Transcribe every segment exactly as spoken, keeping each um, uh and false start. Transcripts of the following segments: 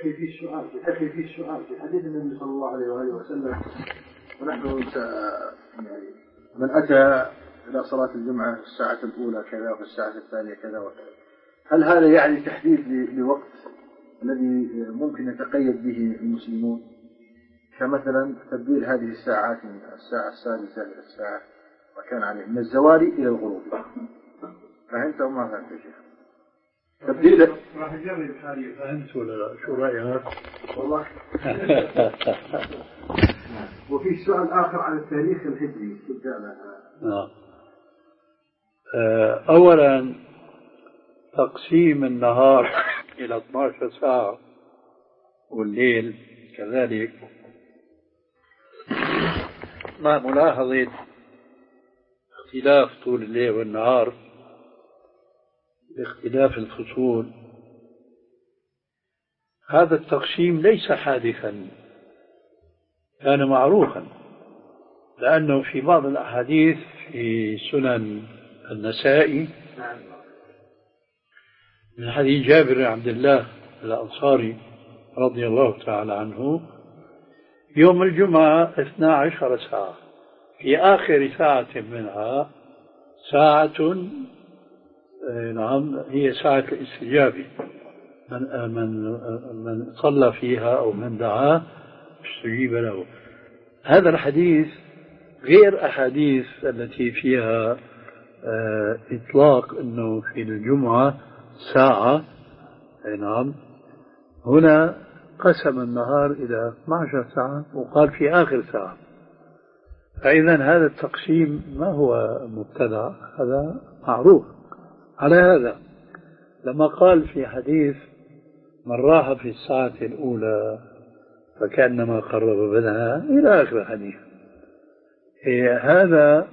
أخي في سؤال أخي في سؤال في حديث النبي صلى الله عليه وآله وسلم، ونحن يعني من أتى إلى صلاة الجمعة في الساعة الأولى كذا وفي الساعة الثانية كذا وكذا، هل هذا يعني تحديد لوقت الذي ممكن يتقيد به المسلمون، كمثلا تبديل هذه الساعات من الساعة السادسة إلى الساعة وكان عليه من الزوال إلى الغروب؟ فهمت أو ما فهمت يا شيخ؟ تبديل راح أجرب حالي. فهمت ولا لا؟ شو رأيك؟ والله. وفي سؤال آخر عن التاريخ الهجري آه. أولا تقسيم النهار إلى اثنتي عشرة ساعة والليل كذلك مع ملاحظة اختلاف طول الليل والنهار باختلاف الفصول. هذا التقسيم ليس حادثا، كان معروفا، لأنه في بعض الأحاديث في سنن النسائي من حديث جابر بن عبد الله الأنصاري رضي الله تعالى عنه، يوم الجمعة اثنتا عشرة ساعة، في آخر ساعة منها ساعة نعم هي ساعة الاستجابة، من, من, من صلى فيها أو من دعاه استجيب له. هذا الحديث غير أحاديث التي فيها إطلاق أنه في الجمعة ساعة. نعم هنا قسم النهار إلى اثنتي عشرة ساعة وقال في آخر ساعة، فإذا هذا التقسيم ما هو مبتدع، هذا معروف. على هذا لما قال في حديث من راح في الساعة الأولى فكأنما قرب بدنها إلى آخر الحديث، إيه هذا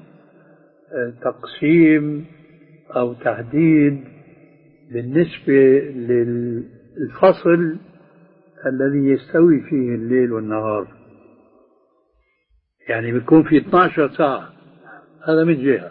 تقسيم أو تحديد بالنسبة للفصل الذي يستوي فيه الليل والنهار، يعني بيكون في اثنتي عشرة ساعة، هذا من جهة.